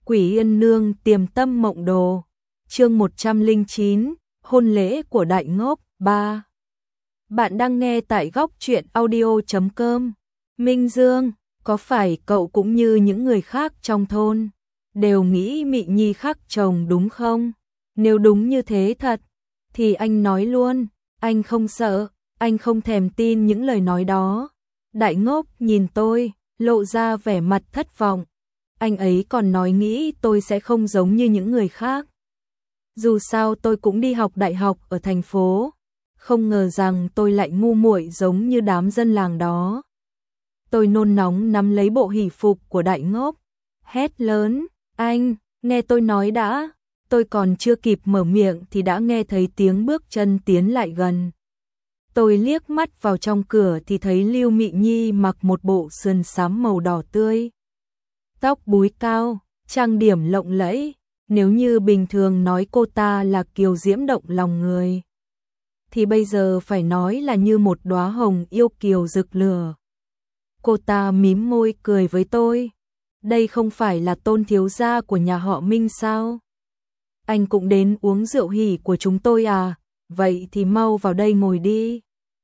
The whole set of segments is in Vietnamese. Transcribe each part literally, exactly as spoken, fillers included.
Quỷ Yên Nương Tiềm Tâm Mộng Đồ. Chương một trăm lẻ chín, hôn lễ của Đại Ngốc ba. Bạn đang nghe tại góc truyện audio chấm com. Minh Dương, có phải cậu cũng như những người khác trong thôn đều nghĩ Mị Nhi khác chồng đúng không? Nếu đúng như thế thật thì anh nói luôn, anh không sợ, anh không thèm tin những lời nói đó. Đại Ngốc nhìn tôi, lộ ra vẻ mặt thất vọng. Anh ấy còn nói nghĩ tôi sẽ không giống như những người khác. Dù sao tôi cũng đi học đại học ở thành phố, không ngờ rằng tôi lại ngu muội giống như đám dân làng đó. Tôi nôn nóng nắm lấy bộ hỷ phục của Đại Ngốc, hét lớn, anh, nghe tôi nói đã. Tôi còn chưa kịp mở miệng thì đã nghe thấy tiếng bước chân tiến lại gần. Tôi liếc mắt vào trong cửa thì thấy Lưu Mị Nhi mặc một bộ sườn xám màu đỏ tươi. Tóc búi cao, trang điểm lộng lẫy, nếu như bình thường nói cô ta là kiều diễm động lòng người, thì bây giờ phải nói là như một đóa hồng yêu kiều rực lửa. Cô ta mím môi cười với tôi, đây không phải là Tôn thiếu gia của nhà họ Minh sao? Anh cũng đến uống rượu hỉ của chúng tôi à, vậy thì mau vào đây ngồi đi.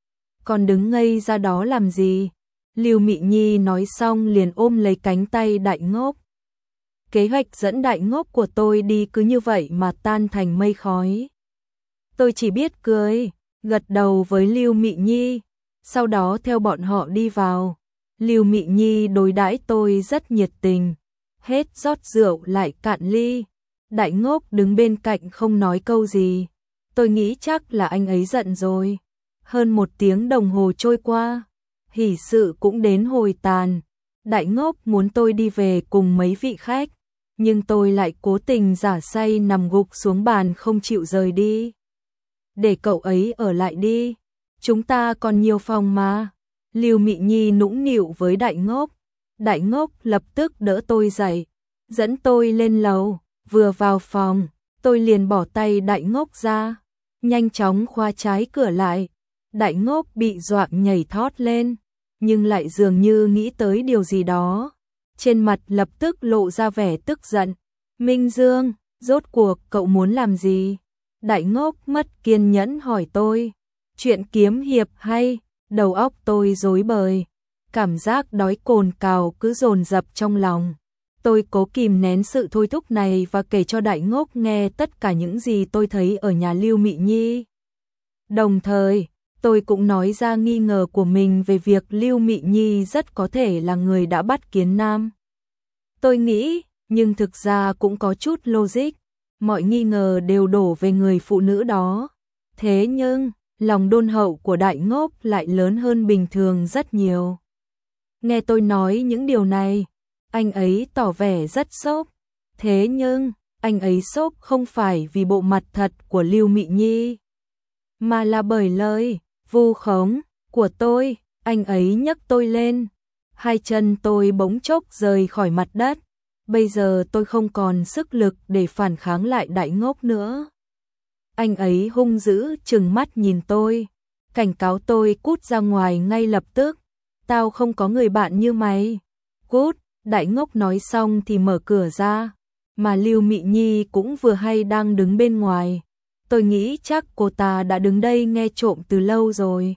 Còn đứng ngây ra đó làm gì? Lưu Mị Nhi nói xong liền ôm lấy cánh tay Đại Ngốc. Kế hoạch dẫn Đại Ngốc của tôi đi cứ như vậy mà tan thành mây khói. Tôi chỉ biết cười, gật đầu với Lưu Mị Nhi, sau đó theo bọn họ đi vào. Lưu Mị Nhi đối đãi tôi rất nhiệt tình, hết rót rượu lại cạn ly. Đại Ngốc đứng bên cạnh không nói câu gì. Tôi nghĩ chắc là anh ấy giận rồi. Hơn một tiếng đồng hồ trôi qua, hỷ sự cũng đến hồi tàn. Đại Ngốc muốn tôi đi về cùng mấy vị khách, nhưng tôi lại cố tình giả say nằm gục xuống bàn không chịu rời đi. Để cậu ấy ở lại đi, chúng ta còn nhiều phòng mà. Lưu Mị Nhi nũng nịu với Đại Ngốc. Đại Ngốc lập tức đỡ tôi dậy, dẫn tôi lên lầu. Vừa vào phòng, tôi liền bỏ tay Đại Ngốc ra, nhanh chóng khóa trái cửa lại. Đại Ngốc bị dọa nhảy thót lên, nhưng lại dường như nghĩ tới điều gì đó. Trên mặt lập tức lộ ra vẻ tức giận. Minh Dương, rốt cuộc cậu muốn làm gì? Đại Ngốc mất kiên nhẫn hỏi tôi. Chuyện kiếm hiệp hay? Đầu óc tôi rối bời. Cảm giác đói cồn cào cứ dồn dập trong lòng. Tôi cố kìm nén sự thôi thúc này và kể cho Đại Ngốc nghe tất cả những gì tôi thấy ở nhà Lưu Mị Nhi. Đồng thời, tôi cũng nói ra nghi ngờ của mình về việc Lưu Mị Nhi rất có thể là người đã bắt Kiến Nam. Tôi nghĩ, nhưng thực ra cũng có chút logic, mọi nghi ngờ đều đổ về người phụ nữ đó. Thế nhưng, lòng đôn hậu của Đại Ngốc lại lớn hơn bình thường rất nhiều. Nghe tôi nói những điều này, anh ấy tỏ vẻ rất sốc. Thế nhưng, anh ấy sốc không phải vì bộ mặt thật của Lưu Mị Nhi, mà là bởi lời vu khống của tôi. Anh ấy nhấc tôi lên, hai chân tôi bỗng chốc rời khỏi mặt đất. Bây giờ tôi không còn sức lực để phản kháng lại Đại Ngốc nữa. Anh ấy hung dữ trừng mắt nhìn tôi, cảnh cáo tôi cút ra ngoài ngay lập tức. Tao không có người bạn như mày. Cút. Đại Ngốc nói xong thì mở cửa ra, mà Lưu Mị Nhi cũng vừa hay đang đứng bên ngoài. Tôi nghĩ chắc cô ta đã đứng đây nghe trộm từ lâu rồi.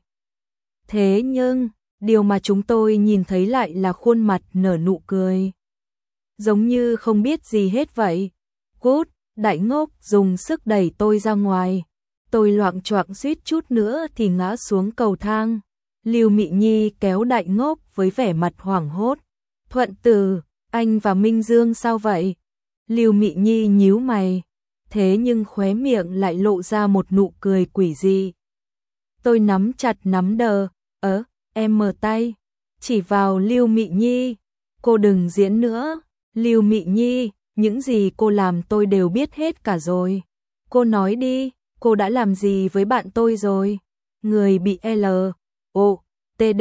Thế nhưng, điều mà chúng tôi nhìn thấy lại là khuôn mặt nở nụ cười, giống như không biết gì hết vậy. Cút. Đại Ngốc dùng sức đẩy tôi ra ngoài. Tôi loạng choạng suýt chút nữa thì ngã xuống cầu thang. Lưu Mị Nhi kéo Đại Ngốc với vẻ mặt hoảng hốt. Thuận Tử, anh và Minh Dương sao vậy? Lưu Mị Nhi nhíu mày, thế nhưng khóe miệng lại lộ ra một nụ cười quỷ dị. Tôi nắm chặt nắm đờ, ớ, em mở tay, chỉ vào Lưu Mị Nhi. Cô đừng diễn nữa, Lưu Mị Nhi, những gì cô làm tôi đều biết hết cả rồi. Cô nói đi, cô đã làm gì với bạn tôi rồi? Người bị L, O, T D.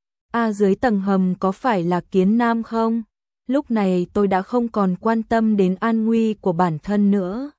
A dưới tầng hầm có phải là Kiến Nam không? Lúc này tôi đã không còn quan tâm đến an nguy của bản thân nữa.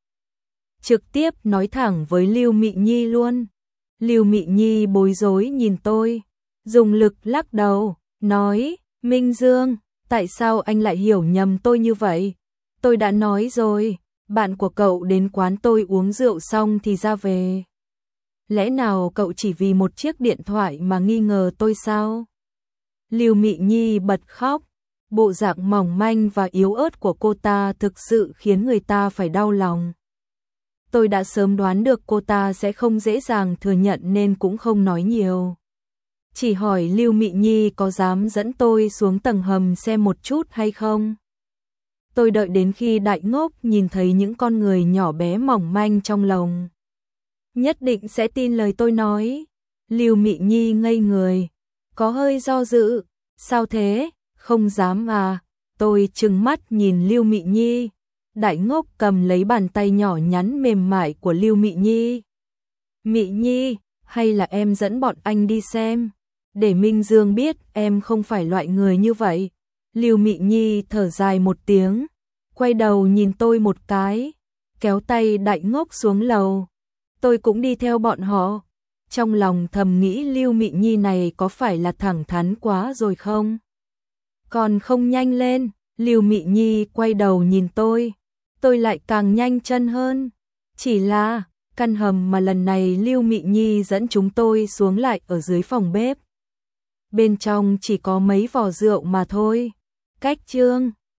Trực tiếp nói thẳng với Lưu Mị Nhi luôn. Lưu Mị Nhi bối rối nhìn tôi, dùng lực lắc đầu, nói, Minh Dương, tại sao anh lại hiểu nhầm tôi như vậy? Tôi đã nói rồi, bạn của cậu đến quán tôi uống rượu xong thì ra về. Lẽ nào cậu chỉ vì một chiếc điện thoại mà nghi ngờ tôi sao? Lưu Mị Nhi bật khóc, bộ dạng mỏng manh và yếu ớt của cô ta thực sự khiến người ta phải đau lòng. Tôi đã sớm đoán được cô ta sẽ không dễ dàng thừa nhận nên cũng không nói nhiều. Chỉ hỏi Lưu Mị Nhi có dám dẫn tôi xuống tầng hầm xem một chút hay không? Tôi đợi đến khi Đại Ngốc nhìn thấy những con người nhỏ bé mỏng manh trong lồng, nhất định sẽ tin lời tôi nói. Lưu Mị Nhi ngây người, có hơi do dự. Sao thế, không dám à? Tôi trừng mắt nhìn Lưu Mị Nhi. Đại Ngốc cầm lấy bàn tay nhỏ nhắn mềm mại của Lưu Mị Nhi. Mị Nhi, hay là em dẫn bọn anh đi xem, để Minh Dương biết em không phải loại người như vậy. Lưu Mị Nhi thở dài một tiếng, quay đầu nhìn tôi một cái, kéo tay Đại Ngốc xuống lầu. Tôi cũng đi theo bọn họ. Trong lòng thầm nghĩ Lưu Mị Nhi này có phải là thẳng thắn quá rồi không? Còn không nhanh lên. Lưu Mị Nhi quay đầu nhìn tôi. Tôi lại càng nhanh chân hơn. Chỉ là căn hầm mà lần này Lưu Mị Nhi dẫn chúng tôi xuống lại ở dưới phòng bếp. Bên trong chỉ có mấy vò rượu mà thôi. Cách chương